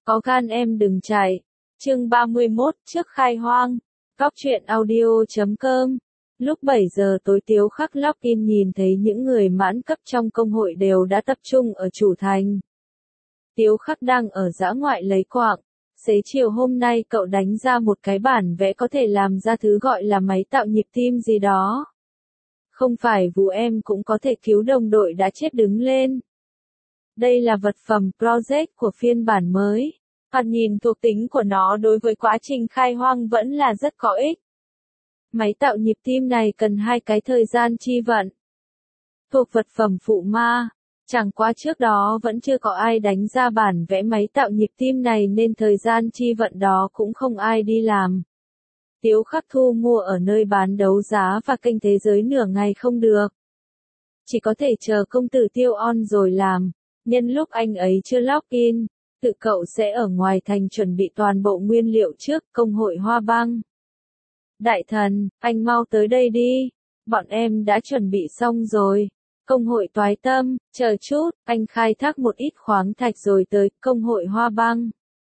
Có gan em đừng chạy. Chương 31 trước khai hoang. Góc truyện audio.com. Lúc 7 giờ tối Tiếu Khắc login nhìn thấy những người mãn cấp trong công hội đều đã tập trung ở chủ thành. Tiếu Khắc đang ở dã ngoại lấy quạng. Xế chiều hôm nay cậu đánh ra một cái bản vẽ có thể làm ra thứ gọi là máy tạo nhịp tim gì đó. Không phải vụ em cũng có thể cứu đồng đội đã chết đứng lên. Đây là vật phẩm project của phiên bản mới. Thoạt nhìn thuộc tính của nó đối với quá trình khai hoang vẫn là rất có ích. Máy tạo nhịp tim này cần 2 cái thời gian chi vận. Thuộc vật phẩm phụ ma. Chẳng qua trước đó vẫn chưa có ai đánh ra bản vẽ máy tạo nhịp tim này nên thời gian chi vận đó cũng không ai đi làm. Tiếu Khắc thu mua ở nơi bán đấu giá và kênh thế giới nửa ngày không được. Chỉ có thể chờ công tử Tiêu on rồi làm. Nhân lúc anh ấy chưa login, tự cậu sẽ ở ngoài thành chuẩn bị toàn bộ nguyên liệu trước công hội Hoa Băng. Đại thần, anh mau tới đây đi. Bọn em đã chuẩn bị xong rồi. Công hội Toái Tâm, chờ chút, anh khai thác một ít khoáng thạch rồi tới công hội Hoa Băng.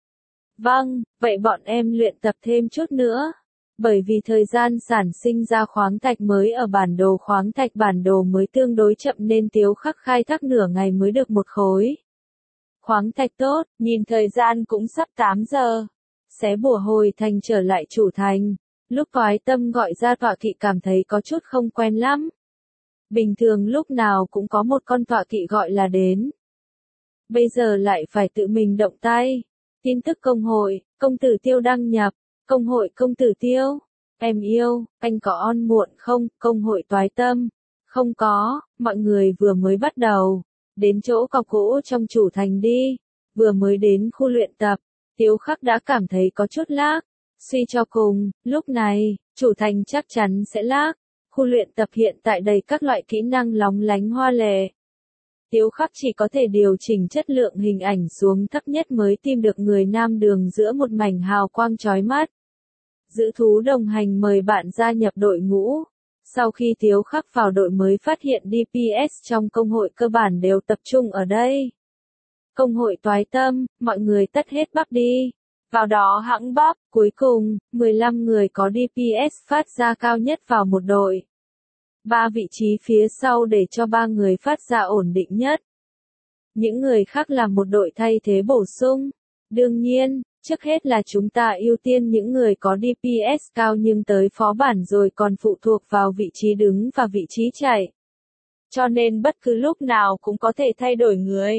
Vâng, vậy bọn em luyện tập thêm chút nữa. Bởi vì thời gian sản sinh ra khoáng thạch mới ở khoáng thạch bản đồ mới tương đối chậm nên Tiếu Khắc khai thác nửa ngày mới được một khối. Khoáng thạch tốt, nhìn thời gian cũng sắp 8 giờ. Xé bùa hồi thành trở lại chủ thành. Lúc Toái Tâm gọi ra tọa kỵ cảm thấy có chút không quen lắm. Bình thường lúc nào cũng có một con tọa kỵ gọi là đến. Bây giờ lại phải tự mình động tay. Tin tức công hội, công tử Tiêu đăng nhập. Công hội công tử Tiêu. Em yêu, anh có on muộn không? Công hội Toái Tâm. Không có, mọi người vừa mới bắt đầu. Đến chỗ cọc gỗ trong chủ thành đi. Vừa mới đến khu luyện tập. Tiếu Khắc đã cảm thấy có chút lag. Suy cho cùng, lúc này, chủ thành chắc chắn sẽ lag. Khu luyện tập hiện tại đầy các loại kỹ năng lóng lánh hoa lệ. Tiếu Khắc chỉ có thể điều chỉnh chất lượng hình ảnh xuống thấp nhất mới tìm được người nam đường giữa một mảnh hào quang chói mắt. Giữ thú đồng hành mời bạn gia nhập đội ngũ. Sau khi Tiếu Khắc vào đội mới phát hiện DPS trong công hội cơ bản đều tập trung ở đây. Công hội Toái Tâm, mọi người tất hết bắp đi. Vào đó hãng bắp, cuối cùng, 15 người có DPS phát ra cao nhất vào một đội. 3 vị trí phía sau để cho 3 người phát ra ổn định nhất. Những người khác làm một đội thay thế bổ sung. Đương nhiên, trước hết là chúng ta ưu tiên những người có DPS cao nhưng tới phó bản rồi còn phụ thuộc vào vị trí đứng và vị trí chạy. Cho nên bất cứ lúc nào cũng có thể thay đổi người.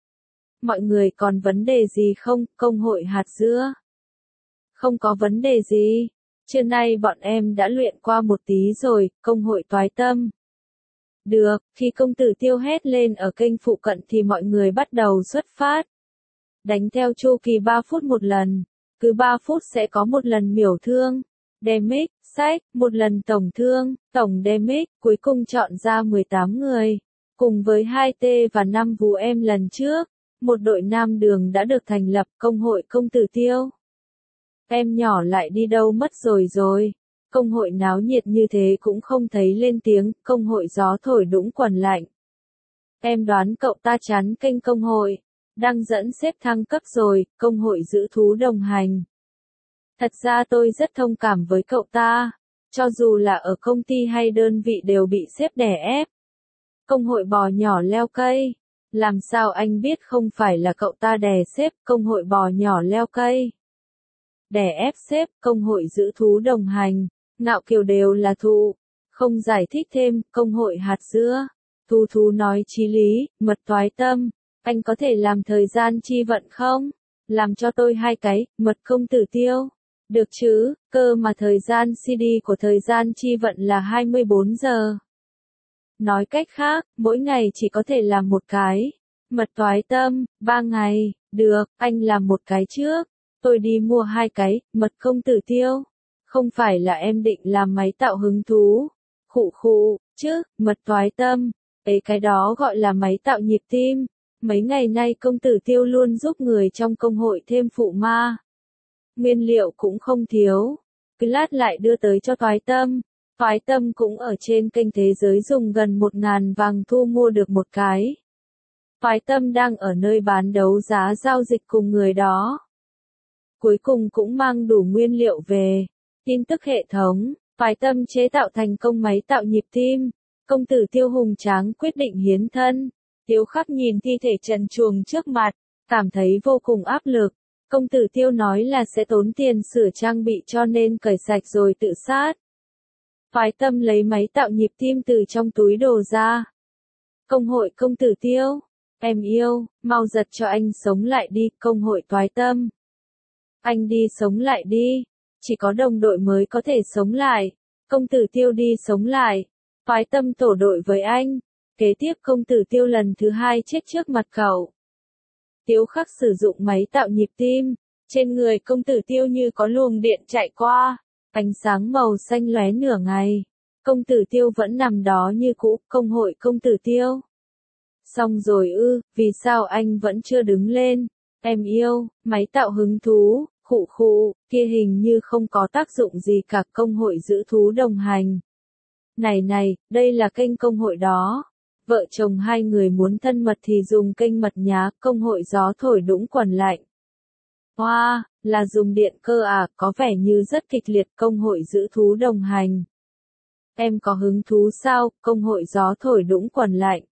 Mọi người còn vấn đề gì không, công hội hạt dưa? Không có vấn đề gì. Trưa nay bọn em đã luyện qua một tí rồi, công hội Toái Tâm. Được, khi công tử Tiêu hét lên ở kênh phụ cận thì mọi người bắt đầu xuất phát. Đánh theo chu kỳ 3 phút một lần. Cứ 3 phút sẽ có một lần miểu thương. Damage, sách, một lần tổng thương, tổng damage, cuối cùng chọn ra 18 người. Cùng với 2T và 5 vú em lần trước. Một đội nam đường đã được thành lập công hội công tử Tiêu. Em nhỏ lại đi đâu mất rồi. Công hội náo nhiệt như thế cũng không thấy lên tiếng, công hội gió thổi đũng quần lạnh. Em đoán cậu ta chán kênh công hội. Đang dẫn xếp thăng cấp rồi, công hội giữ thú đồng hành. Thật ra tôi rất thông cảm với cậu ta. Cho dù là ở công ty hay đơn vị đều bị xếp đè ép. Công hội bò nhỏ leo cây. Làm sao anh biết không phải là cậu ta đè xếp công hội bò nhỏ leo cây? Đè ép xếp công hội giữ thú đồng hành, ngạo kiều đều là thụ. Không giải thích thêm, công hội hạt dưa. Thú nói chí lý, mật Toái Tâm. Anh có thể làm thời gian chi vận không? Làm cho tôi 2 cái, mật công tử Tiêu. Được chứ, cơ mà thời gian CD của thời gian chi vận là 24 giờ. Nói cách khác, mỗi ngày chỉ có thể làm một cái. Mật Toái Tâm, 3 ngày, được, anh làm một cái trước. Tôi đi mua 2 cái, mật công tử Tiêu. Không phải là em định làm máy tạo hứng thú. Khụ, chứ, mật Toái Tâm. Cái đó gọi là máy tạo nhịp tim. Mấy ngày nay công tử Tiêu luôn giúp người trong công hội thêm phụ ma. Nguyên liệu cũng không thiếu. Cứ lát lại đưa tới cho Toái Tâm. Toái Tâm cũng ở trên kênh thế giới dùng gần 1.000 vàng thu mua được một cái. Toái Tâm đang ở nơi bán đấu giá giao dịch cùng người đó. Cuối cùng cũng mang đủ nguyên liệu về. Tin tức hệ thống, Toái Tâm chế tạo thành công máy tạo nhịp tim. Công tử Tiêu hùng tráng quyết định hiến thân. Tiếu Khắc nhìn thi thể trần truồng trước mặt, cảm thấy vô cùng áp lực. Công tử Tiêu nói là sẽ tốn tiền sửa trang bị cho nên cởi sạch rồi tự sát. Toái Tâm lấy máy tạo nhịp tim từ trong túi đồ ra. Công hội công tử Tiêu, em yêu, mau giật cho anh sống lại đi, công hội Toái Tâm. Anh đi sống lại đi, chỉ có đồng đội mới có thể sống lại. Công tử Tiêu đi sống lại. Toái Tâm tổ đội với anh. Kế tiếp công tử Tiêu lần thứ 2 chết trước mặt cậu. Tiếu Khắc sử dụng máy tạo nhịp tim. Trên người công tử Tiêu như có luồng điện chạy qua. Ánh sáng màu xanh lóe nửa ngày. Công tử Tiêu vẫn nằm đó như cũ, công hội công tử Tiêu. Xong rồi ư, vì sao anh vẫn chưa đứng lên? Em yêu, máy tạo hứng thú, khụ khụ, kia hình như không có tác dụng gì cả, công hội giữ thú đồng hành. Này, đây là kênh công hội đó. Vợ chồng hai người muốn thân mật thì dùng kênh mật nhá, công hội gió thổi đũng quần lạnh. Hoa, là dùng điện cơ à, có vẻ như rất kịch liệt, công hội giữ thú đồng hành. Em có hứng thú sao, công hội gió thổi đũng quần lạnh.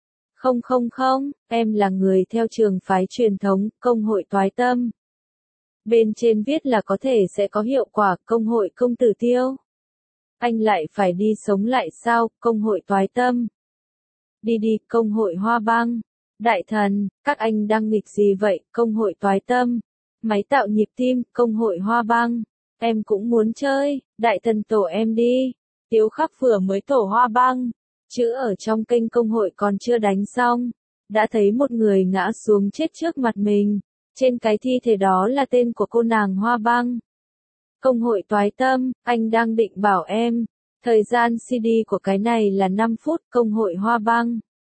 Không, em là người theo trường phái truyền thống, công hội Toái Tâm. Bên trên viết là có thể sẽ có hiệu quả, công hội công tử Tiêu. Anh lại phải đi sống lại sao, công hội Toái Tâm. Đi, công hội Hoa Băng. Đại thần, các anh đang nghịch gì vậy, công hội Toái Tâm. Máy tạo nhịp tim, công hội Hoa Băng. Em cũng muốn chơi, đại thần tổ em đi. Tiếu Khắc vừa mới tổ Hoa Băng. Chữ ở trong kênh công hội còn chưa đánh xong. Đã thấy một người ngã xuống chết trước mặt mình. Trên cái thi thể đó là tên của cô nàng Hoa Băng. Công hội Toái Tâm, anh đang định bảo em. Thời gian CD của cái này là 5 phút, công hội Hoa Băng.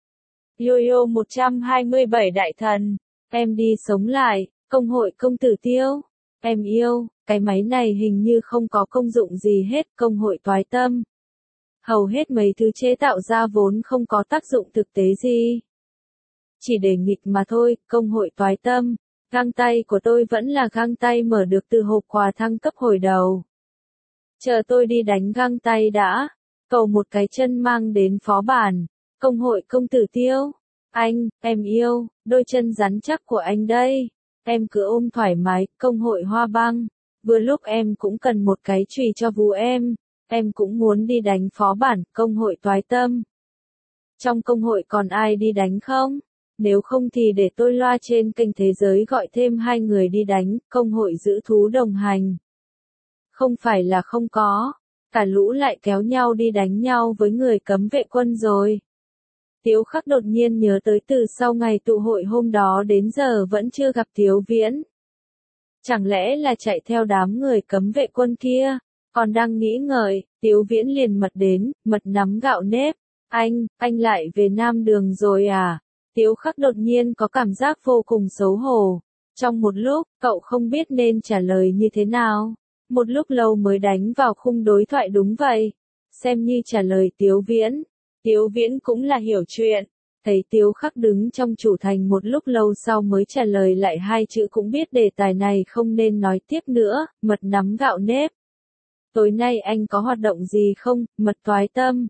Yo 127 đại thần. Em đi sống lại, công hội công tử Tiêu. Em yêu, cái máy này hình như không có công dụng gì hết, công hội Toái Tâm. Hầu hết mấy thứ chế tạo ra vốn không có tác dụng thực tế gì. Chỉ để nghịch mà thôi, công hội Toái Tâm. Găng tay của tôi vẫn là găng tay mở được từ hộp quà thăng cấp hồi đầu. Chờ tôi đi đánh găng tay đã. Cầu một cái chân mang đến phó bản. Công hội công tử Tiêu. Anh, em yêu, đôi chân rắn chắc của anh đây. Em cứ ôm thoải mái, công hội Hoa Băng. Vừa lúc em cũng cần một cái chùy cho vú em. Em cũng muốn đi đánh phó bản, công hội Toái Tâm. Trong công hội còn ai đi đánh không? Nếu không thì để tôi loa trên kênh thế giới gọi thêm 2 người đi đánh, công hội giữ thú đồng hành. Không phải là không có, cả lũ lại kéo nhau đi đánh nhau với người cấm vệ quân rồi. Tiếu Khắc đột nhiên nhớ tới từ sau ngày tụ hội hôm đó đến giờ vẫn chưa gặp Tiếu Viễn. Chẳng lẽ là chạy theo đám người cấm vệ quân kia? Còn đang nghĩ ngợi, Tiếu Viễn liền mật đến, mật nắm gạo nếp. Anh lại về Nam Đường rồi à? Tiếu Khắc đột nhiên có cảm giác vô cùng xấu hổ. Trong một lúc, cậu không biết nên trả lời như thế nào. Một lúc lâu mới đánh vào khung đối thoại đúng vậy. Xem như trả lời Tiếu Viễn. Tiếu Viễn cũng là hiểu chuyện. Thấy Tiếu Khắc đứng trong chủ thành một lúc lâu sau mới trả lời lại 2 chữ cũng biết đề tài này không nên nói tiếp nữa, mật nắm gạo nếp. Tối nay anh có hoạt động gì không, mật Toái Tâm?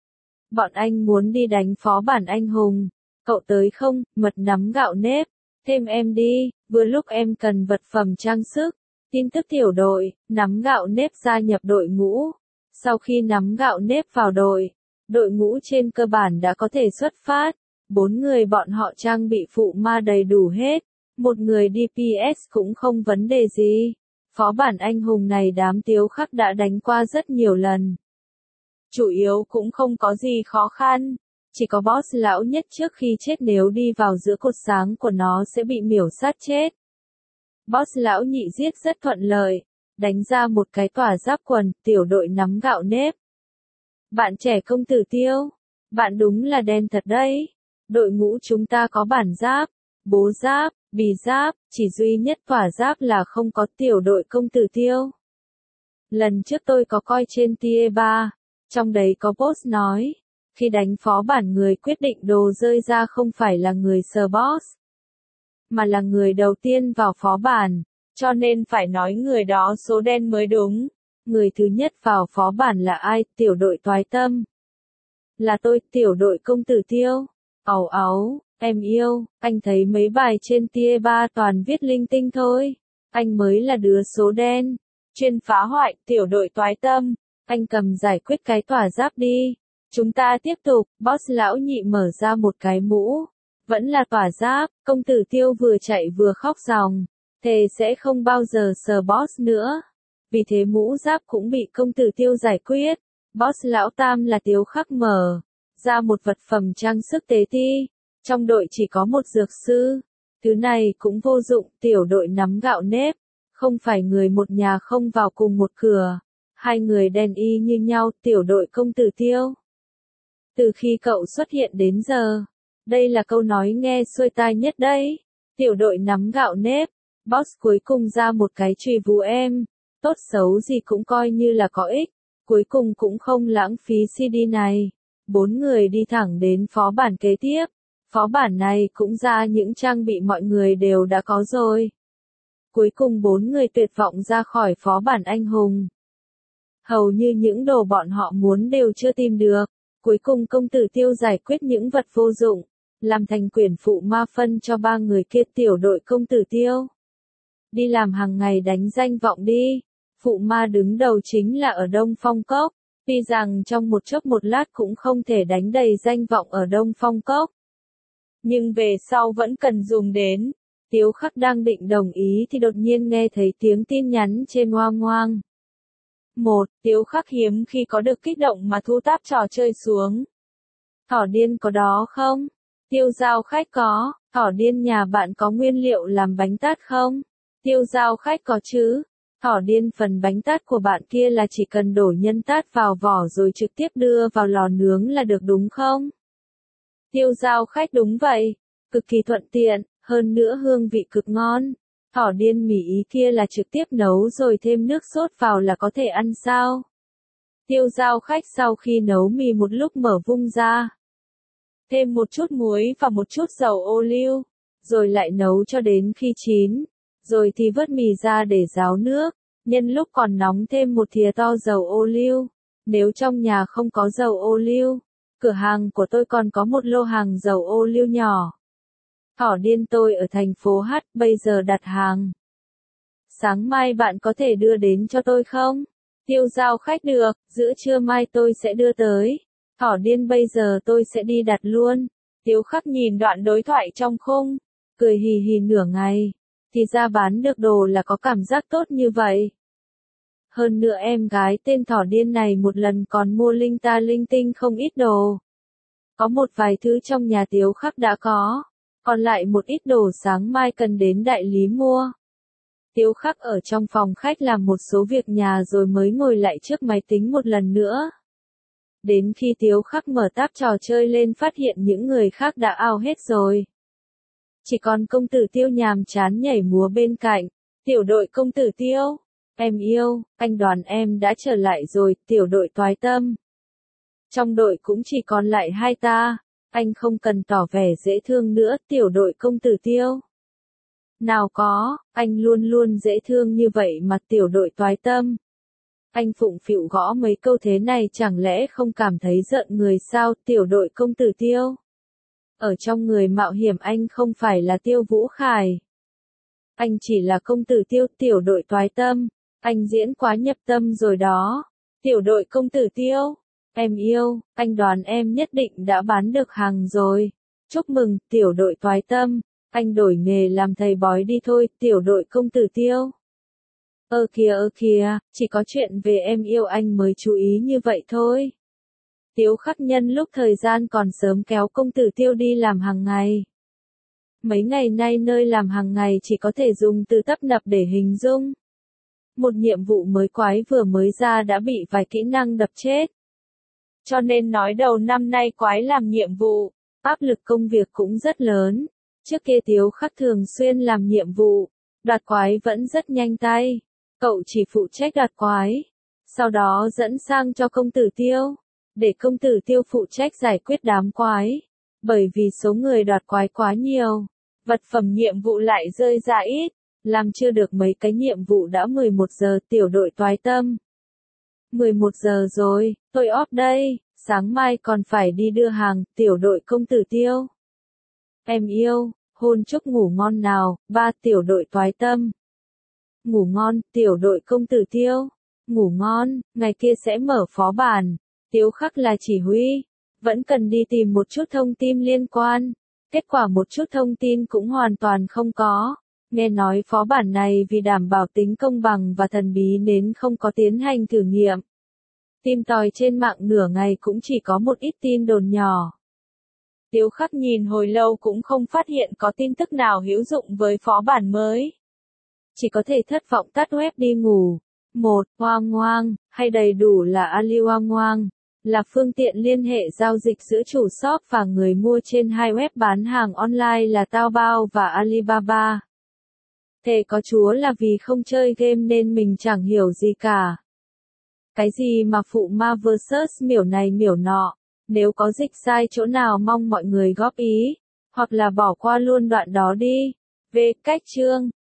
Bọn anh muốn đi đánh phó bản anh hùng. Cậu tới không, mật nắm gạo nếp. Thêm em đi, vừa lúc em cần vật phẩm trang sức. Tin tức tiểu đội, nắm gạo nếp gia nhập đội ngũ. Sau khi nắm gạo nếp vào đội ngũ trên cơ bản đã có thể xuất phát. 4 người bọn họ trang bị phụ ma đầy đủ hết. Một người DPS cũng không vấn đề gì. Phó bản anh hùng này đám Tiếu Khắc đã đánh qua rất nhiều lần. Chủ yếu cũng không có gì khó khăn. Chỉ có boss lão nhất trước khi chết nếu đi vào giữa cột sáng của nó sẽ bị miểu sát chết. Boss lão nhị giết rất thuận lợi. Đánh ra một cái tỏa giáp quần, tiểu đội nắm gạo nếp. Bạn trẻ công tử Tiêu. Bạn đúng là đen thật đấy. Đội ngũ chúng ta có bản giáp, bố giáp, bì giáp, chỉ duy nhất tỏa giáp là không có tiểu đội công tử Tiêu. Lần trước tôi có coi trên Tier 3, trong đấy có boss nói, Khi đánh phó bản người quyết định đồ rơi ra không phải là người sờ boss, mà là người đầu tiên vào phó bản, cho nên phải nói người đó số đen mới đúng. Người thứ nhất vào phó bản là ai? Tiểu đội toái tâm. Là tôi, tiểu đội công tử Tiêu. Ẩu áo, em yêu, anh thấy mấy bài trên tia ba toàn viết linh tinh thôi. Anh mới là đứa số đen. Chuyên phá hoại, tiểu đội toái tâm. Anh cầm giải quyết cái tỏa giáp đi. Chúng ta tiếp tục, boss lão nhị mở ra một cái mũ. Vẫn là tỏa giáp, công tử Tiêu vừa chạy vừa khóc ròng. Thề sẽ không bao giờ sờ boss nữa. Vì thế mũ giáp cũng bị công tử Tiêu giải quyết. Boss lão tam là Tiếu Khắc mở ra một vật phẩm trang sức tế ti. Trong đội chỉ có một dược sư. Thứ này cũng vô dụng, tiểu đội nắm gạo nếp. Không phải người một nhà không vào cùng một cửa. Hai người đen y như nhau, tiểu đội công tử Tiêu. Từ khi cậu xuất hiện đến giờ, đây là câu nói nghe xuôi tai nhất đấy. Tiểu đội nắm gạo nếp. Boss cuối cùng ra một cái chùy vú em. Tốt xấu gì cũng coi như là có ích. Cuối cùng cũng không lãng phí CD này. 4 người đi thẳng đến phó bản kế tiếp. Phó bản này cũng ra những trang bị mọi người đều đã có rồi. Cuối cùng 4 người tuyệt vọng ra khỏi phó bản anh hùng. Hầu như những đồ bọn họ muốn đều chưa tìm được. Cuối cùng công tử Tiêu giải quyết những vật vô dụng. Làm thành quyển phụ ma phân cho 3 người kia tiểu đội công tử Tiêu. Đi làm hàng ngày đánh danh vọng đi. Phụ ma đứng đầu chính là ở Đông Phong Cốc. Tuy rằng trong một chốc một lát cũng không thể đánh đầy danh vọng ở Đông Phong Cốc. Nhưng về sau vẫn cần dùng đến. Tiếu Khắc đang định đồng ý thì đột nhiên nghe thấy tiếng tin nhắn trên ngoang ngoang. Tiếu Khắc hiếm khi có được kích động mà thu táp trò chơi xuống. Thỏ điên có đó không? Tiêu giao khách có. Thỏ điên nhà bạn có nguyên liệu làm bánh tát không? Tiêu giao khách có chứ. Thỏ điên phần bánh tát của bạn kia là chỉ cần đổ nhân tát vào vỏ rồi trực tiếp đưa vào lò nướng là được đúng không? Tiêu giao khách đúng vậy. Cực kỳ thuận tiện, hơn nữa hương vị cực ngon. Thỏ điên mì ý kia là trực tiếp nấu rồi thêm nước sốt vào là có thể ăn sao? Tiêu giao khách sau khi nấu mì một lúc mở vung ra. Thêm một chút muối và một chút dầu ô liu. Rồi lại nấu cho đến khi chín. Rồi thì vớt mì ra để ráo nước. Nhân lúc còn nóng thêm một thìa to dầu ô liu. Nếu trong nhà không có dầu ô liu, cửa hàng của tôi còn có một lô hàng dầu ô liu nhỏ. Thỏ điên tôi ở thành phố H, bây giờ đặt hàng. Sáng mai bạn có thể đưa đến cho tôi không? Tiêu giao khách được, giữa trưa mai tôi sẽ đưa tới. Thỏ điên bây giờ tôi sẽ đi đặt luôn. Tiếu Khắc nhìn đoạn đối thoại trong khung, cười hì hì nửa ngày. Thì ra bán được đồ là có cảm giác tốt như vậy. Hơn nữa em gái tên thỏ điên này một lần còn mua linh ta linh tinh không ít đồ. Có một vài thứ trong nhà Tiếu Khắc đã có. Còn lại một ít đồ sáng mai cần đến đại lý mua. Tiếu Khắc ở trong phòng khách làm một số việc nhà rồi mới ngồi lại trước máy tính một lần nữa. Đến khi Tiếu Khắc mở tab trò chơi lên phát hiện những người khác đã out hết rồi. Chỉ còn công tử Tiêu nhàm chán nhảy múa bên cạnh. Tiểu đội công tử Tiêu. Em yêu, anh đoàn em đã trở lại rồi, tiểu đội toái tâm. Trong đội cũng chỉ còn lại hai ta. Anh không cần tỏ vẻ dễ thương nữa, tiểu đội công tử Tiêu. Nào có, anh luôn luôn dễ thương như vậy mà tiểu đội toái tâm. Anh phụng phịu gõ mấy câu thế này chẳng lẽ không cảm thấy giận người sao, tiểu đội công tử Tiêu. Ở trong người mạo hiểm anh không phải là Tiêu Vũ Khải. Anh chỉ là công tử Tiêu, tiểu đội toái tâm. Anh diễn quá nhập tâm rồi đó. Tiểu đội công tử Tiêu. Em yêu, anh đoán em nhất định đã bán được hàng rồi. Chúc mừng, tiểu đội toái tâm. Anh đổi nghề làm thầy bói đi thôi, tiểu đội công tử Tiêu. Ơ kìa, chỉ có chuyện về em yêu anh mới chú ý như vậy thôi. Tiếu Khắc nhân lúc thời gian còn sớm kéo công tử Tiêu đi làm hàng ngày. Mấy ngày nay nơi làm hàng ngày chỉ có thể dùng từ tấp nập để hình dung. Một nhiệm vụ mới quái vừa mới ra đã bị vài kỹ năng đập chết. Cho nên nói đầu năm nay quái làm nhiệm vụ, áp lực công việc cũng rất lớn. Trước kia Tiếu Khắc thường xuyên làm nhiệm vụ, đoạt quái vẫn rất nhanh tay. Cậu chỉ phụ trách đoạt quái, sau đó dẫn sang cho công tử Tiêu. để công tử Tiêu phụ trách giải quyết đám quái. Bởi vì số người đoạt quái quá nhiều, vật phẩm nhiệm vụ lại rơi ra ít, làm chưa được mấy cái nhiệm vụ đã 11 giờ. Tiểu đội toái tâm. 11 giờ rồi, tôi off đây, sáng mai còn phải đi đưa hàng. Tiểu đội công tử Tiêu. Em yêu, hôn chúc ngủ ngon nào. Ba. Tiểu đội toái tâm. Ngủ ngon. Tiểu đội công tử Tiêu. Ngủ ngon, ngày kia sẽ mở phó bản. Tiếu Khắc là chỉ huy, vẫn cần đi tìm một chút thông tin liên quan. Kết quả một chút thông tin cũng hoàn toàn không có. Nghe nói phó bản này vì đảm bảo tính công bằng và thần bí nên không có tiến hành thử nghiệm. Tìm tòi trên mạng nửa ngày cũng chỉ có một ít tin đồn nhỏ. Tiếu Khắc nhìn hồi lâu cũng không phát hiện có tin tức nào hữu dụng với phó bản mới. Chỉ có thể thất vọng tắt web đi ngủ. Một. Hoang Hoang, hay đầy đủ là Ali Hoang Hoang, là phương tiện liên hệ giao dịch giữa chủ shop và người mua trên hai web bán hàng online là Taobao và Alibaba. Thề có Chúa là vì không chơi game nên mình chẳng hiểu gì cả. Cái gì mà phụ ma vs miểu này miểu nọ, nếu có dịch sai chỗ nào mong mọi người góp ý, hoặc là bỏ qua luôn đoạn đó đi. Về cách chương